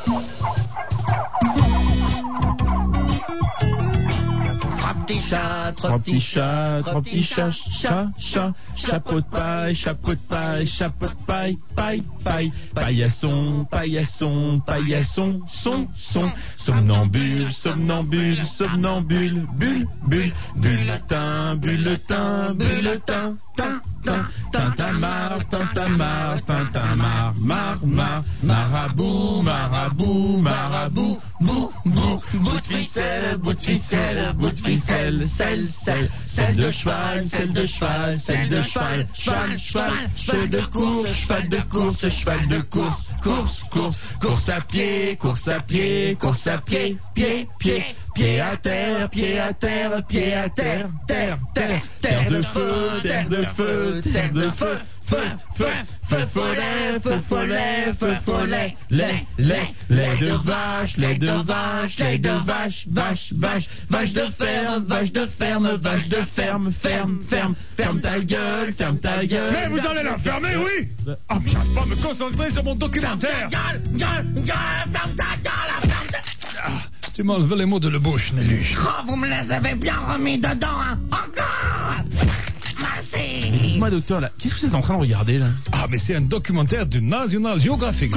Trois petits chats, chapeau de paille, paille, paillasson, son, somnambule, bulletin, tintamarre, marabout, bout de ficelle, selle de cheval, cheval de course à pied, pied à terre, terre de feu, feu follet, lait de vache, vache de ferme ta gueule. Mais vous allez la fermer, oui. Ah, mais j'arrive pas à me concentrer sur mon documentaire. Ferme ta gueule. Tu m'as enlevé les mots de la bouche, Néluche. Oh, vous me les avez bien remis dedans, hein. Encore. Merci. Dites-moi, docteur, là, qu'est-ce que vous êtes en train de regarder, là? Ah, mais c'est un documentaire du National Geographic.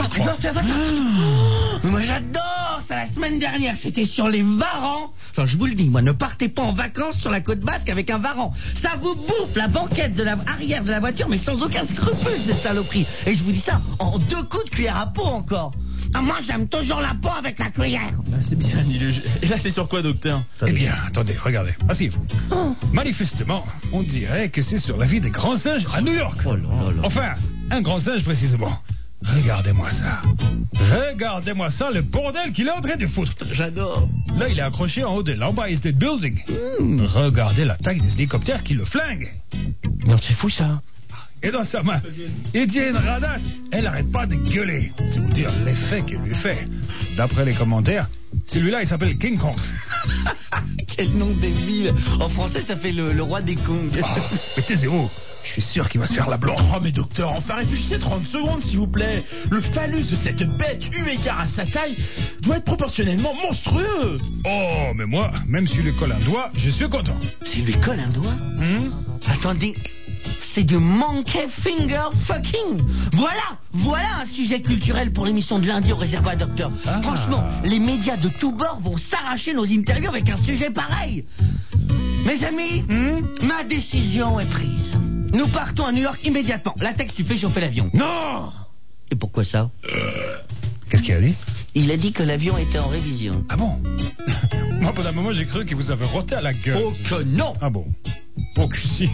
Moi, j'adore ça. La semaine dernière, c'était sur les varans. Enfin, je vous le dis, moi, ne partez pas en vacances sur la côte basque avec un varan. Ça vous bouffe la banquette de arrière de la voiture, mais sans aucun scrupule, cette saloperie. Et je vous dis ça en 2 coups de cuillère à peau encore. Ah, moi, j'aime toujours la peau avec la cuillère. Ah, c'est bien, Niluge. Et là, c'est sur quoi, docteur? Eh bien, attendez, regardez. Asseyez-vous. Manifestement, on dirait que c'est sur la vie des grands singes à New York. Oh là là. Enfin, un grand singe précisément. Regardez-moi ça. Le bordel qu'il est en train de foutre. J'adore. Là, il est accroché en haut de l'Empire State Building. Regardez la taille des hélicoptères qui le flinguent. Non, c'est fou, ça. Et dans sa main, il tient une radasse. Elle n'arrête pas de gueuler. C'est vous dire l'effet qu'il lui fait. D'après les commentaires, celui-là, il s'appelle King Kong. Quel nom débile. En français, ça fait le roi des Kongs. Mais taisez-vous. Je suis sûr qu'il va se faire la blonde. Oh, mais docteur, enfin réfléchissez 30 secondes, s'il vous plaît. Le phallus de cette bête, eu égard à sa taille, doit être proportionnellement monstrueux. Oh, mais moi, même s'il lui colle un doigt, je suis content. S'il lui colle un doigt Attendez, c'est du monkey finger fucking. Voilà un sujet culturel pour l'émission de lundi au réservoir docteur. Franchement, les médias de tous bords vont s'arracher nos interviews avec un sujet pareil. Mes amis, ma décision est prise. Nous partons à New York immédiatement. Latex, tu fais chauffer l'avion. Non. Et pourquoi ça Qu'est-ce qu'il a dit? Il a dit que l'avion était en révision. Ah bon? Moi, pendant un moment, j'ai cru qu'il vous avait roté à la gueule. Oh que non. Ah bon? Oh que si.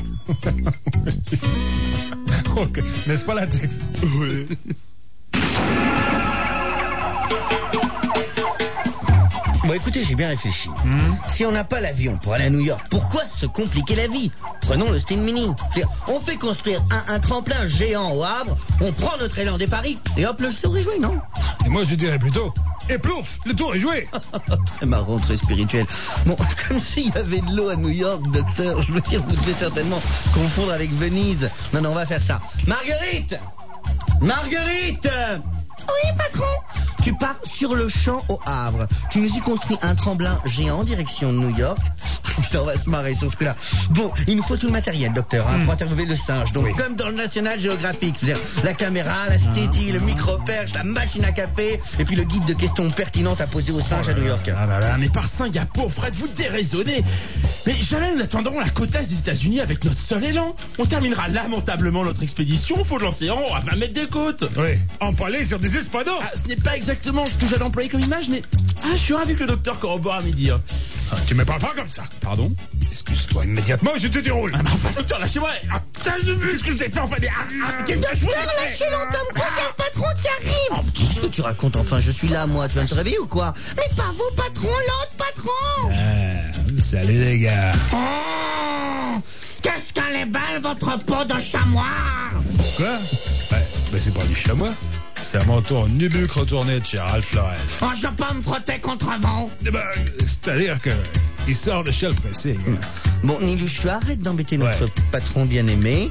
Ok. N'est-ce pas, Latex? Oui. Bon, écoutez, j'ai bien réfléchi. Si on n'a pas l'avion pour aller à New York, pourquoi se compliquer la vie? Prenons le Steam Mini. On fait construire un tremplin géant au Havre, on prend notre élan des Paris, et hop, le tour est joué, non? Et moi, je dirais plutôt... Et plouf, le tour est joué. Très marrant, très spirituel. Bon, comme s'il y avait de l'eau à New York, docteur, je veux dire, vous devez certainement confondre avec Venise. Non, on va faire ça. Marguerite! Oui, patron. Tu pars sur le champ au Havre. Tu nous y construis un tremplin géant en direction de New York. Putain, on va se marrer, sauf que là... Bon, il nous faut tout le matériel, docteur, pour interviewer le singe. Donc, comme dans le National Geographic, c'est-à-dire la caméra, la steady, le micro-perche, la machine à café, et puis le guide de questions pertinentes à poser aux singes à New York. Ah là, mais par Singapour, Fred, vous déraisonnez. Mais jamais nous n'attendrons la côte est des États-Unis avec notre seul élan. On terminera lamentablement notre expédition au fond de l'océan à 20 mètres des côtes. Oui, empalé sur des espadons. Ah, ce n'est pas exactement ce que j'avais employé comme image, mais... Ah, je suis ravi que le docteur corrobore à mes dires. Ah, tu me parles pas comme ça. Pardon? Excuse-toi immédiatement, je te déroule. Ah, mais enfin, docteur, lâchez-moi. Ah, qu'est-ce que je t'ai fait, enfin, qu'est-ce que je vous ai fait? Lâchez l'entame, crois qu'il y a le patron qui arrive. Qu'est-ce que tu racontes, enfin? Je suis là, moi. Tu viens de te réveiller ou quoi? Mais pas vous, patron, l'autre patron. Salut les gars. Oh, qu'est-ce qu'elle est belle, votre peau de chamois. Quoi? Ben c'est pas du chamois. C'est un manteau en nubuck retourné de chez Ralph Lauren. Oh, je peux pas me frotter contre vous. C'est-à-dire que il sort de chez le pressing. Bon, Niluche, arrête d'embêter notre patron bien-aimé.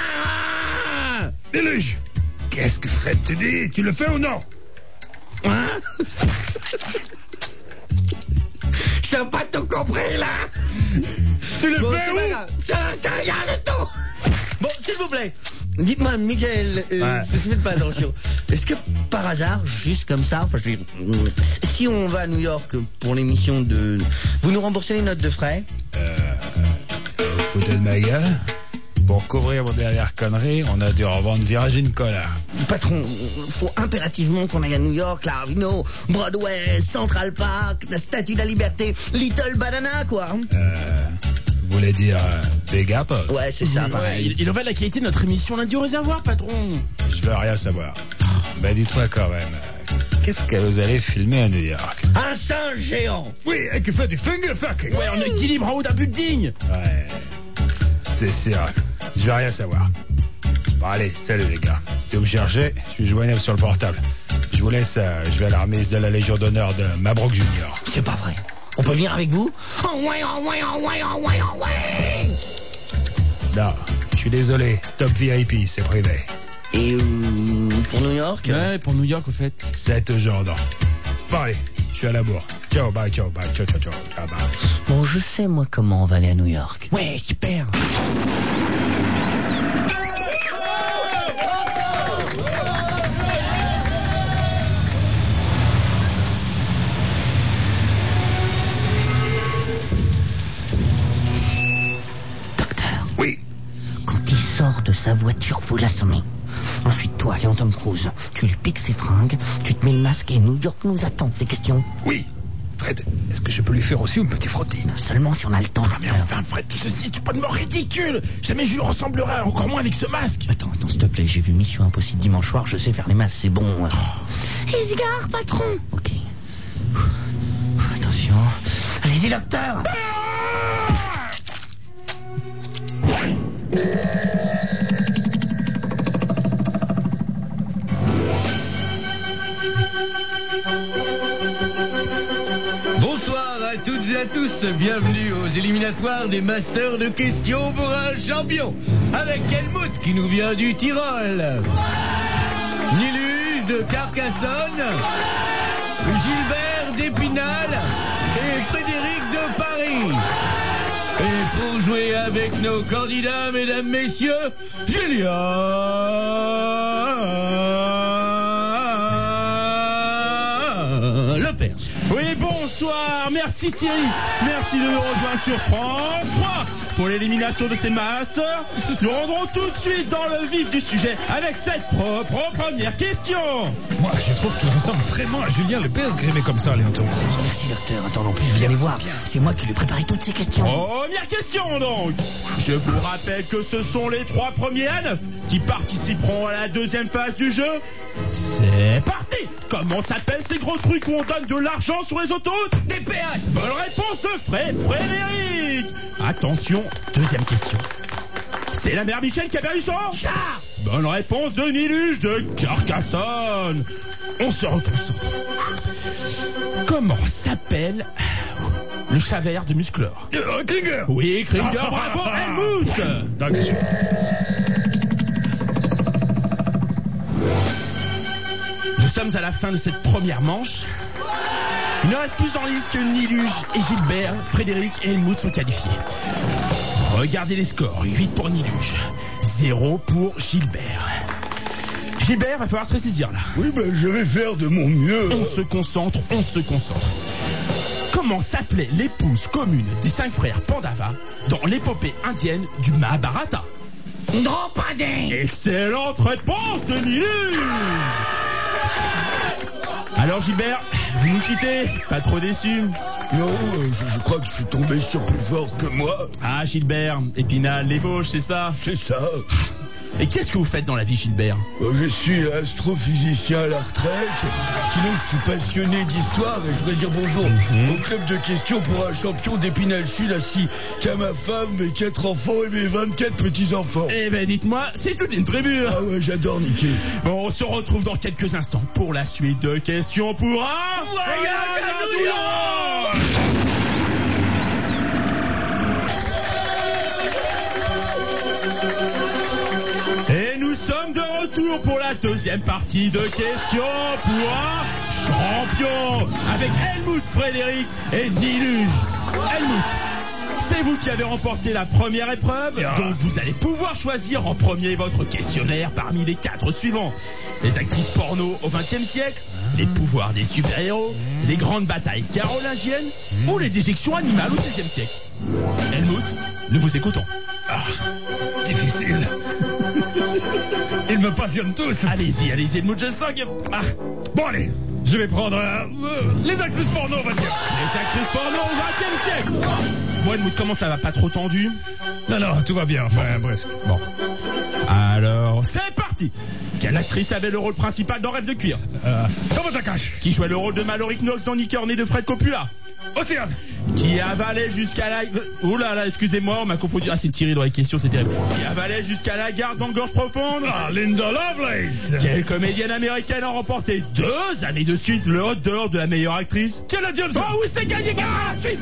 Niluche, qu'est-ce que Fred te dit? Tu le fais ou non? Ah, J'ai pas tout compris, là. Tu le Bon, fais c'est où? pas grave. J'ai rien du tout. Bon, s'il vous plaît, dites-moi, Michael, faites pas attention. Est-ce que, par hasard, juste comme ça, enfin, je veux dire, si on va à New York pour l'émission de... Vous nous remboursez les notes de frais? Vous foutez de ma gueule? Pour couvrir vos dernières conneries, on a dû revendre Virgin Cola. Patron, faut impérativement qu'on aille à New York, là, you know, Broadway, Central Park, la Statue de la Liberté, Little Banana, quoi. Vous voulez dire Big Apple? Ouais, c'est ça, pareil. Il en va de la qualité de notre émission Lundi au réservoir, patron. Je veux rien savoir. Ben dites-moi quand même, qu'est-ce que vous allez filmer à New York? Un singe géant. Oui, et qui fait du finger fucking. Ouais, en équilibre en haut d'un building. Ouais, c'est sûr. Je veux rien savoir. Bon allez, salut les gars. Si vous me cherchez, je suis joignable sur le portable. Je vous laisse, je vais à la remise de la Légion d'honneur de Mabrouk Junior. C'est pas vrai. On peut venir avec vous? Oh ouais. Non, je suis désolé, top VIP, c'est privé. Et pour New York? Ouais, pour New York, au fait. 7 Jordan. Bon allez, je suis à la bourre. Ciao, bye, ciao, bye, ciao, ciao, ciao, ciao, bye. Bon, je sais, moi, comment on va aller à New York. Ouais, super. Oui. Quand il sort de sa voiture, vous l'assommez. Ensuite, toi, Léon Tom Cruise, tu lui piques ses fringues, tu te mets le masque et New York nous attend. Des questions? Oui. Fred, est-ce que je peux lui faire aussi une petite frottine? Seulement si on a le temps. Mais enfin, Fred, ceci est pas de mort ridicule. Jamais je lui ressemblerai, encore moins avec ce masque. Attends, s'il te plaît, j'ai vu Mission Impossible dimanche soir, je sais faire les masses, c'est bon. Il se gare, patron. Ok. Attention. Allez-y, docteur. Bonsoir à toutes et à tous, bienvenue aux éliminatoires des Masters de questions pour un champion, avec Helmut qui nous vient du Tyrol, Nilus de Carcassonne, Gilbert d'Épinal et Frédéric de Paris. Et pour jouer avec nos candidats, mesdames, messieurs, Julien Lepers. Oui, bonsoir. Merci Thierry. Merci de nous rejoindre sur France 3 pour l'élimination de ces masters. Nous rentrons tout de suite dans le vif du sujet avec cette première question. Moi, je trouve qu'il ressemble vraiment à Julien Lepers grimé comme ça, Léon Tom Cruise. Merci, docteur. Attends, en plus, vous allez voir, c'est moi qui lui ai préparé toutes ces questions. Première question donc. Je vous rappelle que ce sont les 3 premiers à 9 qui participeront à la deuxième phase du jeu. C'est parti. Comment s'appellent ces gros trucs où on donne de l'argent sur les autoroutes? Des péages. Bonne réponse de Frédéric. Attention, deuxième question. C'est la mère Michel qui a perdu son chat. Bonne réponse de Niluche de Carcassonne. On se reconcentre. Comment s'appelle le chat vert de Musclor? Klinger. Oui, Klinger, bravo, Helmut. Dankeschön. Nous sommes à la fin de cette première manche. Il ne reste plus en lice que Niluche et Gilbert. Frédéric et Helmut sont qualifiés. Regardez les scores. 8 pour Niluche, 0 pour Gilbert. Gilbert, va falloir se ressaisir là. Oui, ben je vais faire de mon mieux. On se concentre. Comment s'appelait l'épouse commune des 5 frères Pandava dans l'épopée indienne du Mahabharata? Draupadi. Excellente réponse de Niluche. Alors Gilbert, vous nous quittez? Pas trop déçu? Non, je crois que je suis tombé sur plus fort que moi. Ah Gilbert, Épinal, les fauches, c'est ça? C'est ça. Et qu'est-ce que vous faites dans la vie, Gilbert? Je suis astrophysicien à la retraite. Sinon, je suis passionné d'histoire et je voudrais dire bonjour au club de questions pour un champion d'Épinal Sud ainsi qu'à ma femme, mes 4 enfants et mes 24 petits-enfants. Eh ben dites-moi, c'est toute une tribu. Ah ouais, j'adore niquer. Bon, on se retrouve dans quelques instants pour la suite de questions pour un voyage à New York. Nous sommes de retour pour la deuxième partie de questions pour un champions avec Helmut, Frédéric et Niluge. Helmut, c'est vous qui avez remporté la première épreuve, donc vous allez pouvoir choisir en premier votre questionnaire parmi les 4 suivants. Les actrices porno au XXe siècle, les pouvoirs des super-héros, les grandes batailles carolingiennes ou les déjections animales au XVIe siècle. Helmut, nous vous écoutons. Difficile. Ils me passionnent tous. Allez-y, Helmut, je sens que... Bon, allez, je vais prendre les actrices porno, on va dire. Les actrices porno au XXe siècle. Bon, Helmut, comment ça va? Pas trop tendu? Non, tout va bien, enfin, presque. Bon. Alors, c'est parti. Quelle actrice avait le rôle principal dans Rêve de cuir? Thomas Akash. Qui jouait le rôle de Mallory Knox dans Nicky Hornet de Fred Coppola? Océane. Qui avalait jusqu'à la... Oh là là, excusez-moi, on m'a confondu. Ah, c'est tiré dans les questions, c'est terrible. Qui avalait jusqu'à la garde dans Gorge Profonde? Linda Lovelace. Quelle comédienne américaine a remporté 2 années de suite le Hot d'or de la meilleure actrice? Jenna Johnson. Oh oui, c'est gagné, gars! Mais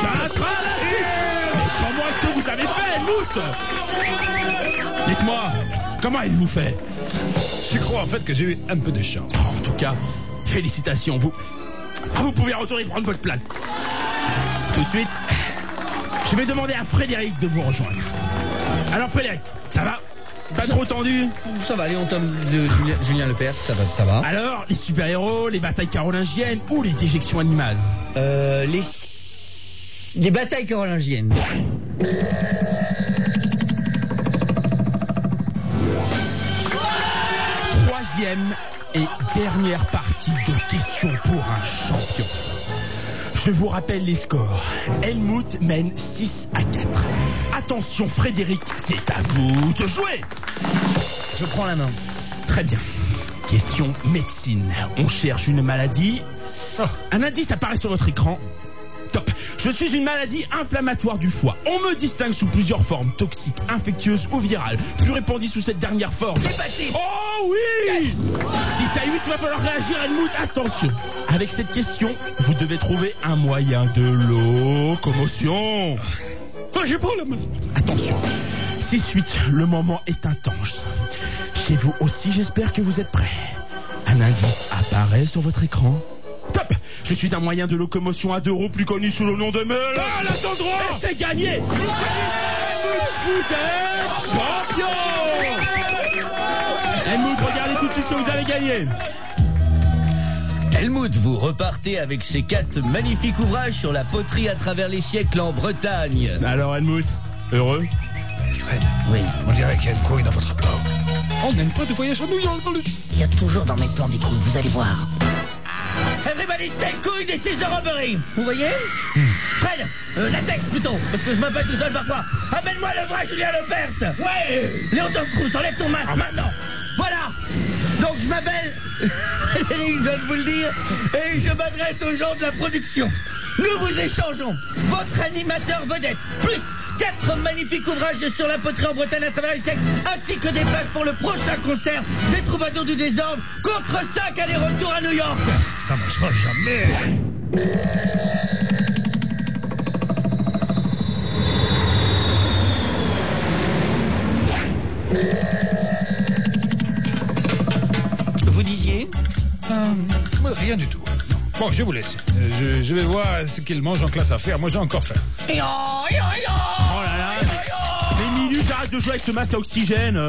comment est-ce que vous avez fait, Helmut? Dites-moi, comment avez-vous fait? Je crois en fait que j'ai eu un peu de chance. En tout cas, félicitations, vous pouvez retourner prendre votre place. Tout de suite, je vais demander à Frédéric de vous rejoindre. Alors Frédéric, ça va? Pas trop tendu? Ça va, Léon Tom de Julien Lepers, ça va. Alors, les super-héros, les batailles carolingiennes ou les déjections animales? Les batailles carolingiennes. Troisième et dernière partie de questions pour un champion. Je vous rappelle les scores. Helmut mène 6-4. Attention Frédéric, c'est à vous de jouer. Je prends la main. Très bien. Question médecine. On cherche une maladie. Un indice apparaît sur votre écran. Top. Je suis une maladie inflammatoire du foie. On me distingue sous plusieurs formes, toxiques, infectieuses ou virales. Plus répandue sous cette dernière forme. L'hépatite. Oh oui. 6-8, il va falloir réagir, Helmut. Attention. Avec cette question, vous devez trouver un moyen de locomotion. J'ai pas la main. Attention. 6-8, le moment est intense. Chez vous aussi, j'espère que vous êtes prêts. Un indice apparaît sur votre écran. Top. Je suis un moyen de locomotion à 2 roues plus connu sous le nom de meule. Ah, là, t'as le droit. Et c'est gagné. Vous êtes champion. Helmut, regardez tout de suite ce que vous avez gagné. Helmut, vous repartez avec ces 4 magnifiques ouvrages sur la poterie à travers les siècles en Bretagne. Alors Helmut, heureux? Fred, Oui. on dirait qu'il y a une couille dans votre plan. On n'aime pas de voyage à New York dans le... Il y a toujours dans mes plans des couilles, vous allez voir. Everybody stay cool, this is the robbery. Vous voyez? Fred, latex plutôt, parce que je m'appelle tout seul parfois. Appelle-moi le vrai Julien Lepers. Ouais. Léon Tom Cruise, enlève ton masque maintenant. Voilà. Donc je m'appelle Frédéric, je viens de vous le dire, et je m'adresse aux gens de la production. Nous vous échangeons votre animateur vedette, plus 4 magnifiques ouvrages sur la poterie en Bretagne à travers les siècles, ainsi que des places pour le prochain concert des Troubadours du Désordre, contre 5 allers-retours à New York. Ça marchera jamais. Vous disiez? Rien du tout. Bon, je vous laisse. Je vais voir ce qu'il mange en classe à faire. Moi, j'ai encore faim. Oh là là. Mais Ninu, j'arrête de jouer avec ce masque à oxygène.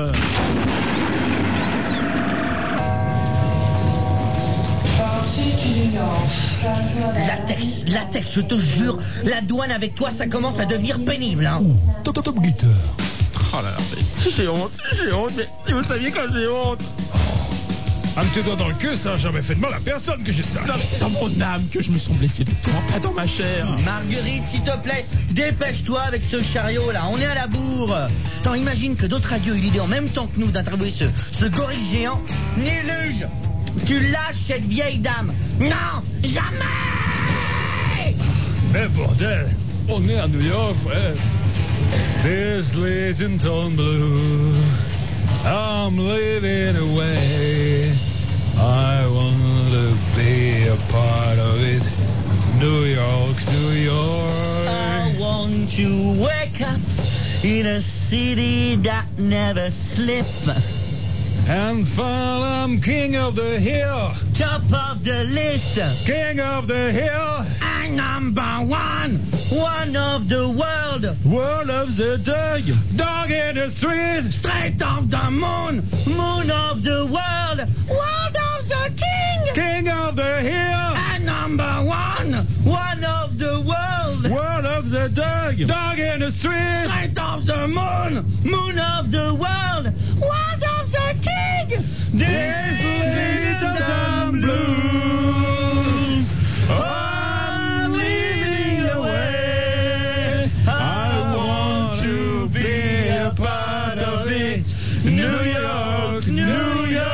Latex, je te jure, la douane avec toi, ça commence à devenir pénible, hein. Top guitar. Oh là là, mais j'ai honte, mais si vous saviez quand j'ai honte. Un petit doigt dans le queue, ça n'a jamais fait de mal à personne que je sache. Non, mais c'est dans mon âme que je me sens blessé de toi, pas dans ma chair. Marguerite, s'il te plaît, dépêche-toi avec ce chariot là, on est à la bourre. Attends, imagine que d'autres radios aient l'idée en même temps que nous d'interviewer ce gorille géant. Niluge, tu lâches cette vieille dame. Non, jamais. Mais bordel, on est à New York, frère. This Leighton Blue, I'm living away. I want to be a part of it. New York, New York. I want to wake up in a city that never sleeps. And fall, I'm king of the hill. Top of the list. King of the hill. I'm number one. One of the world. World of the dog. Dog in the street. Straight off the moon. Moon of the world. World of the king. King of the hill. I'm number one. One of the world. World of the dog. Dog in the street. Straight off the moon. Moon of the world. World of the king. This little blues. I'm leading the way. I want to be a part of it. New York, New York.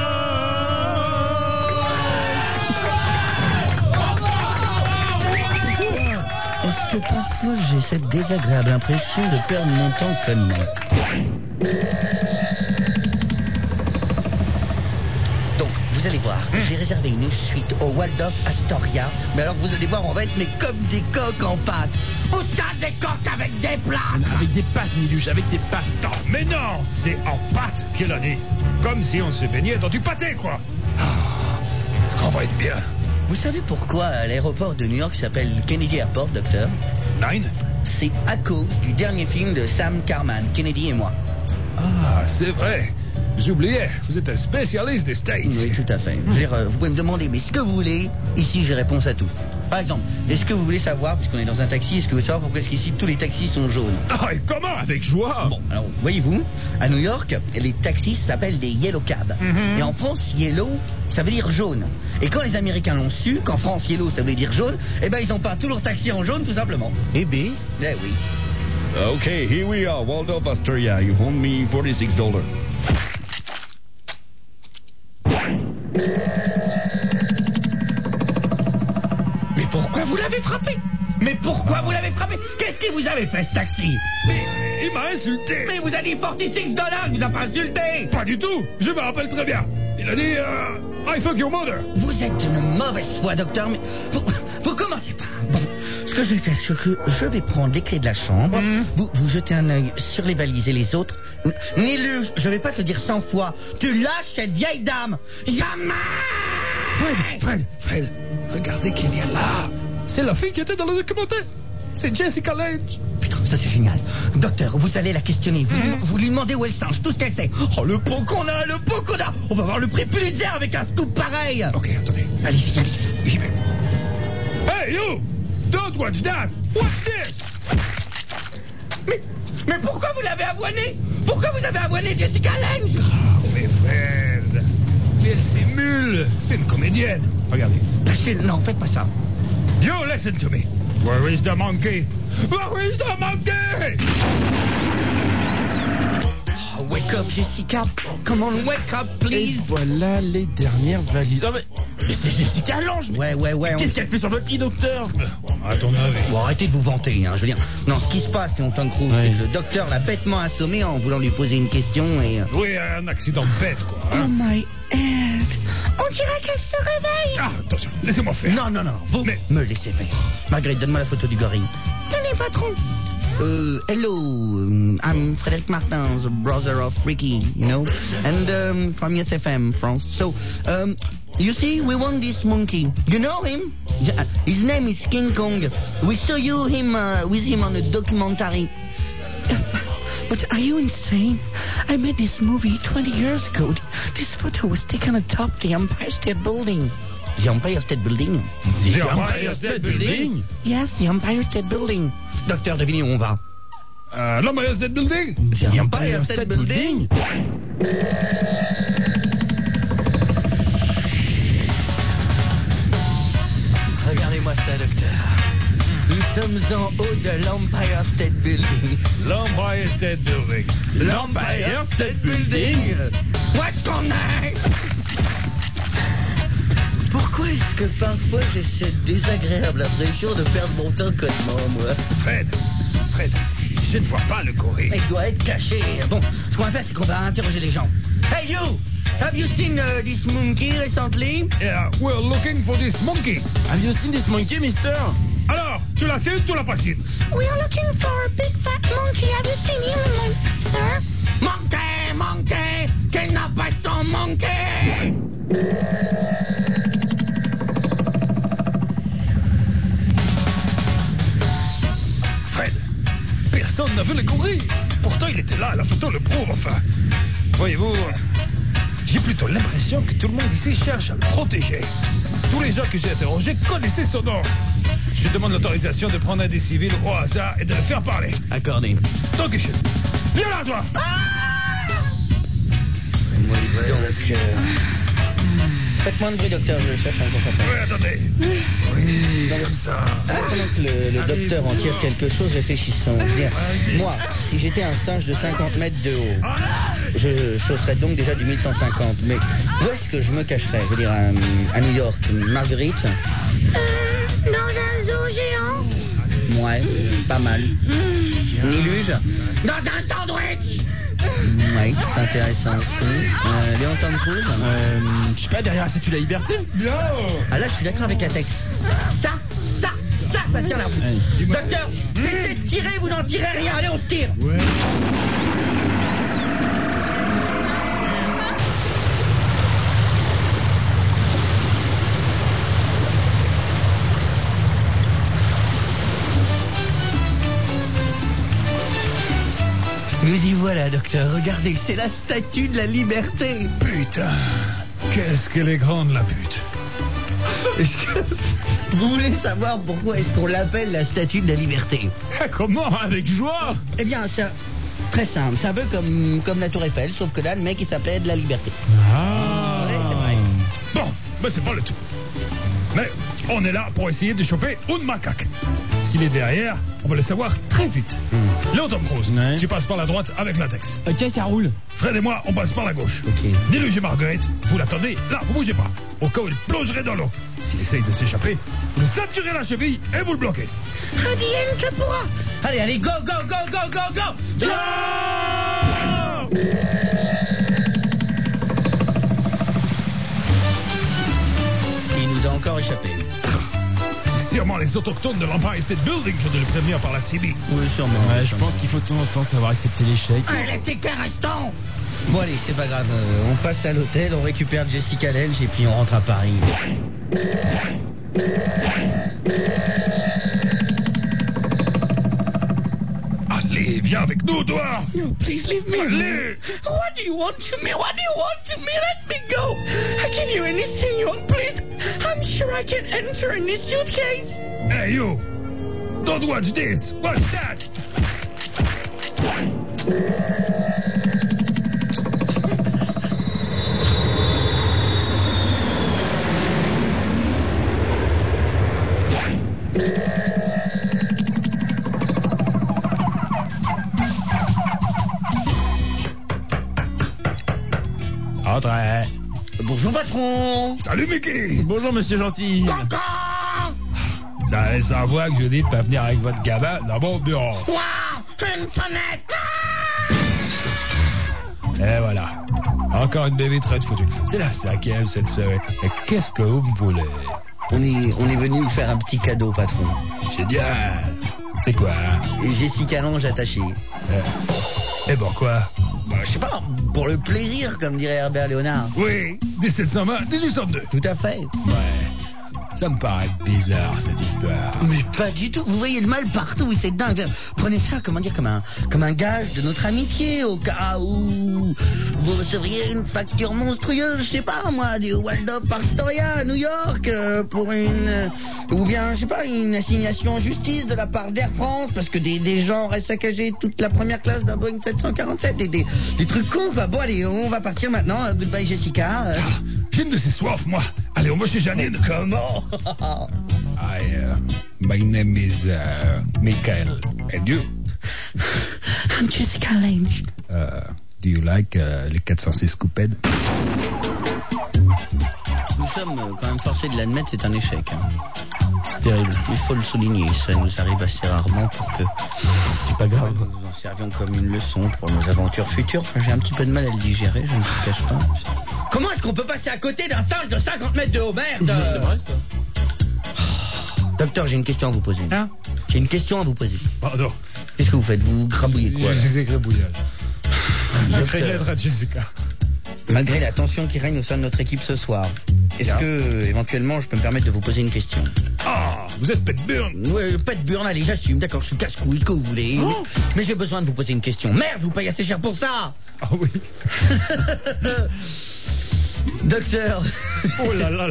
Est-ce que parfois j'ai cette désagréable impression de perdre mon temps connement? Donc, vous allez voir, j'ai réservé une suite au Waldorf Astoria. Mais alors, vous allez voir, on va être mais comme des coques en pâte. Où ça, des coques avec des plats? Avec des pattes, Miluche, avec des pattes. Non, mais non, c'est en pâte qu'il a dit. Comme si on se baignait dans du pâté, quoi. Est-ce qu'on va être bien? Vous savez pourquoi l'aéroport de New York s'appelle Kennedy Airport, docteur? Nine? C'est à cause du dernier film de Sam Carman, Kennedy et moi. Ah, c'est vrai. J'oubliais, vous êtes un spécialiste des States. Oui, tout à fait. Je veux dire, vous pouvez me demander, mais ce que vous voulez, ici j'ai réponse à tout. Par exemple, est-ce que vous voulez savoir, puisqu'on est dans un taxi, est-ce que vous voulez savoir pourquoi est-ce qu'ici tous les taxis sont jaunes? Ah, et comment? Avec joie. Bon, alors, voyez-vous, à New York, les taxis s'appellent des yellow cabs. Et en France, yellow, ça veut dire jaune. Et quand les Américains l'ont su, qu'en France, yellow, ça voulait dire jaune, eh ben, ils ont peint tous leurs taxis en jaune, tout simplement. Eh ben. Eh oui. Okay, here we are, Waldorf Astoria. You owe me $46. Mais pourquoi vous l'avez frappé? Mais pourquoi vous l'avez frappé? Qu'est-ce qui vous avait fait, ce taxi? Il m'a insulté. Mais vous a dit $46, il vous a pas insulté. Pas du tout. Je me rappelle très bien. Il a dit, I fuck your mother. Vous êtes une mauvaise foi, docteur, mais vous commencez pas. Bon, ce que je vais faire, c'est que je vais prendre les clés de la chambre, vous jetez un œil sur les valises et les autres. Niluche, je vais pas te dire 100 fois, tu lâches cette vieille dame. Jamais! Fred, regardez qu'il y a là. C'est la fille qui était dans le documentaire. C'est Jessica Lange. Putain, ça c'est génial. Docteur, vous allez la questionner. Vous lui demandez où elle singe, tout ce qu'elle sait. Oh, le pot qu'on a, le pot qu'on a. On va avoir le prix Pulitzer avec un scoop pareil. Ok, attendez. Allez-y. J'y vais. Hey, you! Don't watch that! Watch this! Mais pourquoi vous l'avez avoiné? Pourquoi vous avez avoiné Jessica Lange? Oh, mais Fred... Mais elle simule. C'est une comédienne. Regardez. Non, faites pas ça. You listen to me. Where is the monkey? Where is the monkey? Oh, wake up, Jessica. Come on, wake up, Et please. voilà les dernières valises. Oh, mais c'est Jessica Lange. Mais Ouais. qu'est-ce qu'elle fait sur votre lit, docteur? À ton avis. Bon, arrêtez de vous vanter, hein, je veux dire. Non, ce qui se passe, Tom Cruise, Oui. c'est que le docteur l'a bêtement assommé en voulant lui poser une question et... Oui, un accident de bête, quoi. Oh Hein? my head. On dirait qu'elle se réveille. Ah, attention, laissez-moi faire. Non, vous me laissez faire. Marguerite, donne-moi la photo du gorille. Tenez, patron. Hello, I'm Frédéric Martin, the brother of Ricky, you know, and from USFM, France. So, you see, we want this monkey. You know him? Yeah, his name is King Kong. We saw with him on a documentary. But are you insane? I made this movie 20 years ago. This photo was taken atop the Empire State Building. The Empire State Building? The Empire State Building? Yes, the Empire State Building. Docteur, devinez où on va? L'Empire State Building? The Empire State Building? Regardez-moi ça, docteur. Nous sommes en haut de l'Empire State Building. L'Empire State Building. L'Empire State Building. Où est-ce qu'on est? Pourquoi est-ce que parfois j'ai cette désagréable impression de perdre mon temps connement, moi? Fred, je ne vois pas le gorille. Il doit être caché. Bon, ce qu'on va faire, c'est qu'on va interroger les gens. Hey you! Have you seen this monkey recently? Yeah, we're looking for this monkey. Have you seen this monkey, mister? Alors, tu l'as seen ou tu l'as pas seen? We are looking for a big fat monkey. Have you seen him, sir? Monkey! manqué, qu'il n'a pas sans manquer. Fred, personne n'a vu le courir. Pourtant, il était là, la photo le prouve, enfin. Voyez-vous, j'ai plutôt l'impression que tout le monde ici cherche à le protéger. Tous les gens que j'ai interrogés connaissaient son nom. Je demande l'autorisation de prendre un des civils au hasard et de le faire parler. Accordé. Donc, viens là, toi. Moi, donc, faites-moi de bruit, docteur, je cherche un confrère. Oui, attendez. Oui, comme ça. Pendant que le docteur en tire quelque chose, réfléchissons. Je veux dire, moi, si j'étais un singe de 50 mètres de haut, je chausserais donc déjà du 1150. Mais où est-ce que je me cacherais? Je veux dire, à New York, Marguerite? Dans un zoo géant. Ouais, pas mal. Niluge? Dans un sandwich. Ouais, c'est intéressant aussi. Léon Tom Cruise? Je sais pas, derrière la statue de la liberté. Ah là, je suis d'accord avec la Tex. Ça tient la route. Docteur, cessez de tirer, vous n'en tirez rien. Allez, on se tire. Nous y voilà, docteur. Regardez, c'est la statue de la liberté. Putain, qu'est-ce qu'elle est grande, la pute. Est-ce que vous voulez savoir pourquoi est-ce qu'on l'appelle la statue de la liberté? Comment? Avec joie. Eh bien, c'est très simple. C'est un peu comme la Tour Eiffel, sauf que là, le mec, il s'appelait de la liberté. Ah. Ouais, c'est vrai. Bon, ben c'est pas le tout. Mais on est là pour essayer de choper un macaque. S'il est derrière, on va le savoir très vite. Léon Tom Cruise, Ouais. tu passes par la droite avec latex. Ok, ça roule. Fred et moi, on passe par la gauche. Ok. Niluge et Marguerite, vous l'attendez, là, vous bougez pas. Au cas où il plongerait dans l'eau. S'il essaye de s'échapper, vous le ceinturez la cheville et vous le bloquez. Advienne que pourra. Allez, go, go, go, go, go, go. Il nous a encore échappé. C'est sûrement les autochtones de l'Empire State Building qui ont dû le prévenir par la CB. Oui, sûrement. Ouais, je pense qu'il faut de temps en temps savoir accepter l'échec. Allez, t'es qu'un restant. Bon, allez, c'est pas grave. On passe à l'hôtel, on récupère Jessica Lange et puis on rentre à Paris. Allez, viens avec nous, toi. No, please leave me. Allez. What do you want to me? What do you want to me? Let me go. I give you anything you want, please. I'm sure I can enter in this suitcase. Hey, you. Don't watch this. What's that? Entrez. Bonjour, patron. Salut, Mickey. Bonjour, monsieur gentil. Ça laisse en voix que je dis de pas venir avec votre gamin dans mon bureau. Wow, une fenêtre. Et voilà. Encore une bébé très foutue. C'est la 5e cette semaine. Mais qu'est-ce que vous me voulez? On est venu vous faire un petit cadeau, patron. Génial. C'est quoi? Jessica Lange attachée. Et bon, quoi? Bah, je sais pas, pour le plaisir, comme dirait Herbert Léonard. Oui, 1720, 1802. Tout à fait. Ouais. Ça me paraît bizarre, cette histoire. Mais pas du tout, vous voyez le mal partout, c'est dingue. Prenez ça, comment dire, comme un gage de notre amitié, au cas où vous recevriez une facture monstrueuse, je sais pas moi, du Waldorf Astoria à New York, pour ou bien, je sais pas, une assignation en justice de la part d'Air France, parce que des gens auraient saccagé toute la première classe d'un Boeing 747, des trucs cons, quoi. Bon, allez, on va partir maintenant, goodbye Jessica. J'ai une de ces soifs, moi. Allez, on va chez Janine. Comment? My name is Michael. And you? I'm Jessica Lange. Do you like les 406 couped? Nous sommes quand même forcés de l'admettre, c'est un échec. C'est terrible. Il faut le souligner, ça nous arrive assez rarement pour que C'est pas grave. nous en servions comme une leçon pour nos aventures futures. Enfin, j'ai un petit peu de mal à le digérer, je ne vous le cache pas. Comment est-ce qu'on peut passer à côté d'un singe de 50 mètres de haut, merde? C'est vrai, ça. Docteur, j'ai une question à vous poser. Hein? J'ai une question à vous poser. Pardon. Qu'est-ce que vous faites? Vous grabouillez quoi là? Je les ai grabouillages. J'écris une lettre à Jessica. Malgré la tension qui règne au sein de notre équipe ce soir, est-ce que, éventuellement, je peux me permettre de vous poser une question? Ah, vous êtes Pat Burn. Ouais, Pat Burn, allez, j'assume, d'accord, je suis casse-couille, ce que vous voulez. Oui. Mais j'ai besoin de vous poser une question. Merde, vous payez assez cher pour ça. Ah oui. Docteur. Oh là là là.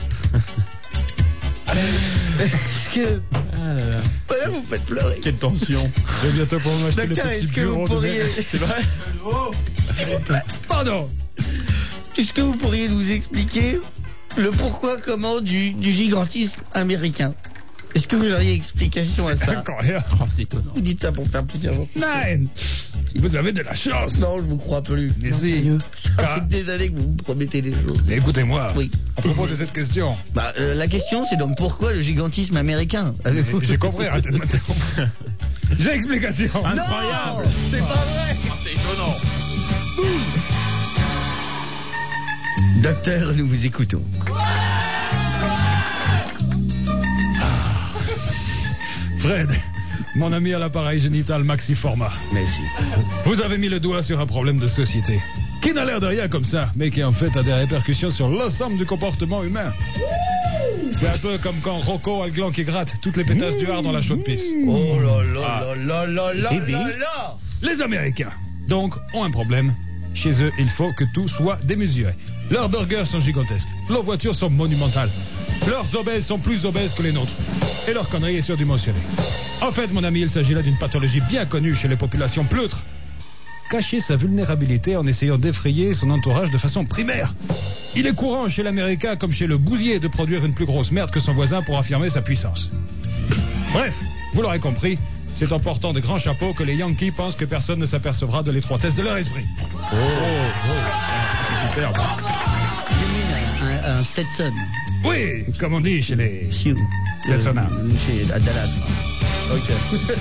Est-ce que... Ah là là. Voilà, vous faites pleurer. Quelle tension. Je vais bientôt pour m'acheter le Docteur, petit est-ce que vous bureau pourriez... de merde. C'est vrai? Pardon. Est-ce que vous pourriez nous expliquer le pourquoi, comment du gigantisme américain? Est-ce que vous auriez explication à ça? Incroyable. Oh, c'est étonnant. Vous dites ça pour faire plaisir. Nine. Vous avez de la chance. Non, je vous crois plus. Mais si. Ça fait des années que vous me promettez des choses. Mais écoutez-moi. Oui. À propos de cette question. Bah, la question, c'est donc pourquoi le gigantisme américain? J'ai compris, arrêtez de m'interrompre. J'ai explication. Incroyable. C'est pas vrai. Oh, c'est étonnant. Docteur, nous vous écoutons. Fred, mon ami à l'appareil génital Maxi-Format. Merci. Vous avez mis le doigt sur un problème de société qui n'a l'air de rien comme ça, mais qui en fait a des répercussions sur l'ensemble du comportement humain. C'est un peu comme quand Rocco a le gland qui gratte toutes les pétasses du hard dans la chaude pisse. Oh là là là là là là. Les Américains, donc, ont un problème. Chez eux, il faut que tout soit démesuré. Leurs burgers sont gigantesques, leurs voitures sont monumentales, leurs obèses sont plus obèses que les nôtres, et leur connerie est surdimensionnée. En fait, mon ami, il s'agit là d'une pathologie bien connue chez les populations pleutres. Cacher sa vulnérabilité en essayant d'effrayer son entourage de façon primaire. Il est courant chez l'Américain comme chez le bousier de produire une plus grosse merde que son voisin pour affirmer sa puissance. Bref, vous l'aurez compris, c'est en portant de grands chapeaux que les Yankees pensent que personne ne s'apercevra de l'étroitesse de leur esprit. C'est superbe. Un Stetson. Oui, comme on dit chez les... Sioux. Stetsonard. Chez à Dallas. Ok.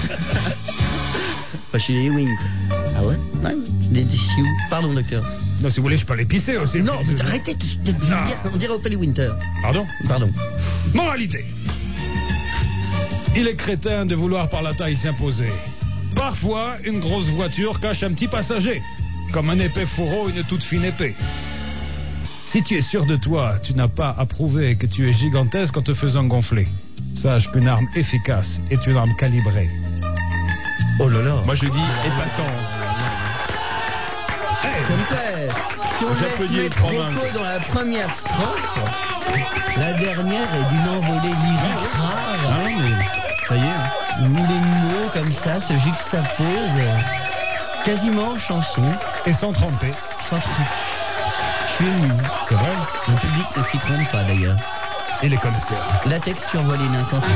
Pas chez les Ewing. Ah ouais? Ouais, des Sioux. Pardon, docteur. Non, si vous voulez, je peux les pisser aussi. Non, mais arrêtez de dire, on dirait Ophélie Winter. Pardon? Pardon. Moralité. Il est crétin de vouloir par la taille s'imposer. Parfois, une grosse voiture cache un petit passager, comme un épais fourreau, une toute fine épée. Si tu es sûr de toi, tu n'as pas à prouver que tu es gigantesque en te faisant gonfler. Sache qu'une arme efficace est une arme calibrée. Oh là là. Moi je dis épatant. Comme quoi, si on J'applaudis laisse mettre quand même. Rocco dans la première strophe, la dernière est d'une envolée lyrique rare. Ah non mais ça y est. Hein. Où les mots comme ça se juxtaposent quasiment en chanson. Et sans tromper. Sans trou. Je suis ému. C'est vrai? Le public ne s'y trompe pas d'ailleurs. Et les connaisseurs. La texture voit les nains canter.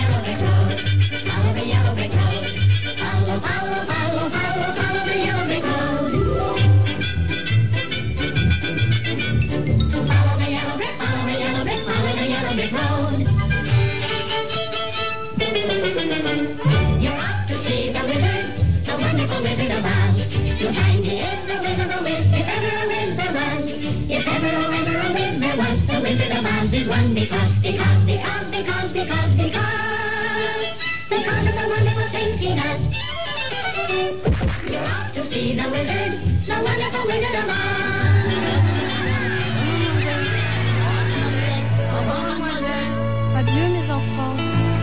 Because of the wonderful things he does. You're off to see the wizard, the wonderful Wizard of Oz. Au revoir, mademoiselle. Adieu, mes enfants.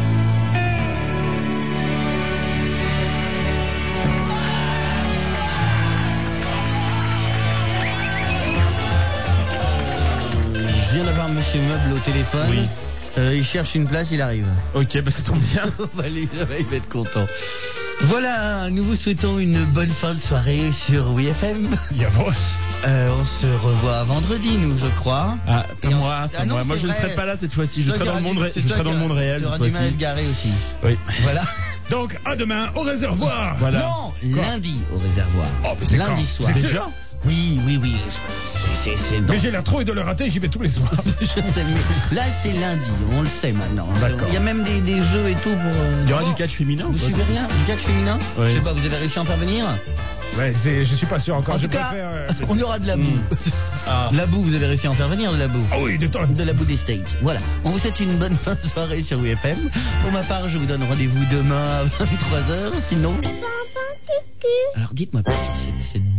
Je viens d'avoir Monsieur Meuble au téléphone. Oui. Il cherche une place, il arrive. Ok, bah ça tombe bien. Allez, il va être content. Voilà, nous vous souhaitons une bonne fin de soirée sur WFM. On se revoit vendredi, nous, je crois. Ah, Et moi, ah non, moi c'est je ne vrai. serai pas là cette fois-ci. Je Toi serai qui dans le auras monde, du- c'est je toi serai qui dans le monde auras- réel Tu auras cette du mal à fois-ci. te garer aussi. Oui. Voilà. Donc, à demain, au réservoir. Voilà. Non, Quoi lundi au réservoir. Oh, mais c'est lundi quand? soir. C'est Déjà? Oui. C'est dans... Mais j'ai l'air trop et de le rater, j'y vais tous les soirs. Je sais, mais là, c'est lundi, on le sait maintenant. D'accord. Il y a même des jeux et tout pour... Il y aura du catch féminin. Vous suivez rien? Du catch féminin? Oui. Je sais pas, vous avez réussi à en faire venir? Ouais, je suis pas sûr encore, En je tout cas, préfère... on aura de la boue. Ah. La boue, vous avez réussi à en faire venir de la boue? Ah oui, des tonnes. De la boue des States. Voilà. On vous souhaite une bonne fin de soirée sur UFM. Pour ma part, je vous donne rendez-vous demain à 23h. Sinon... Alors dites-moi, c'est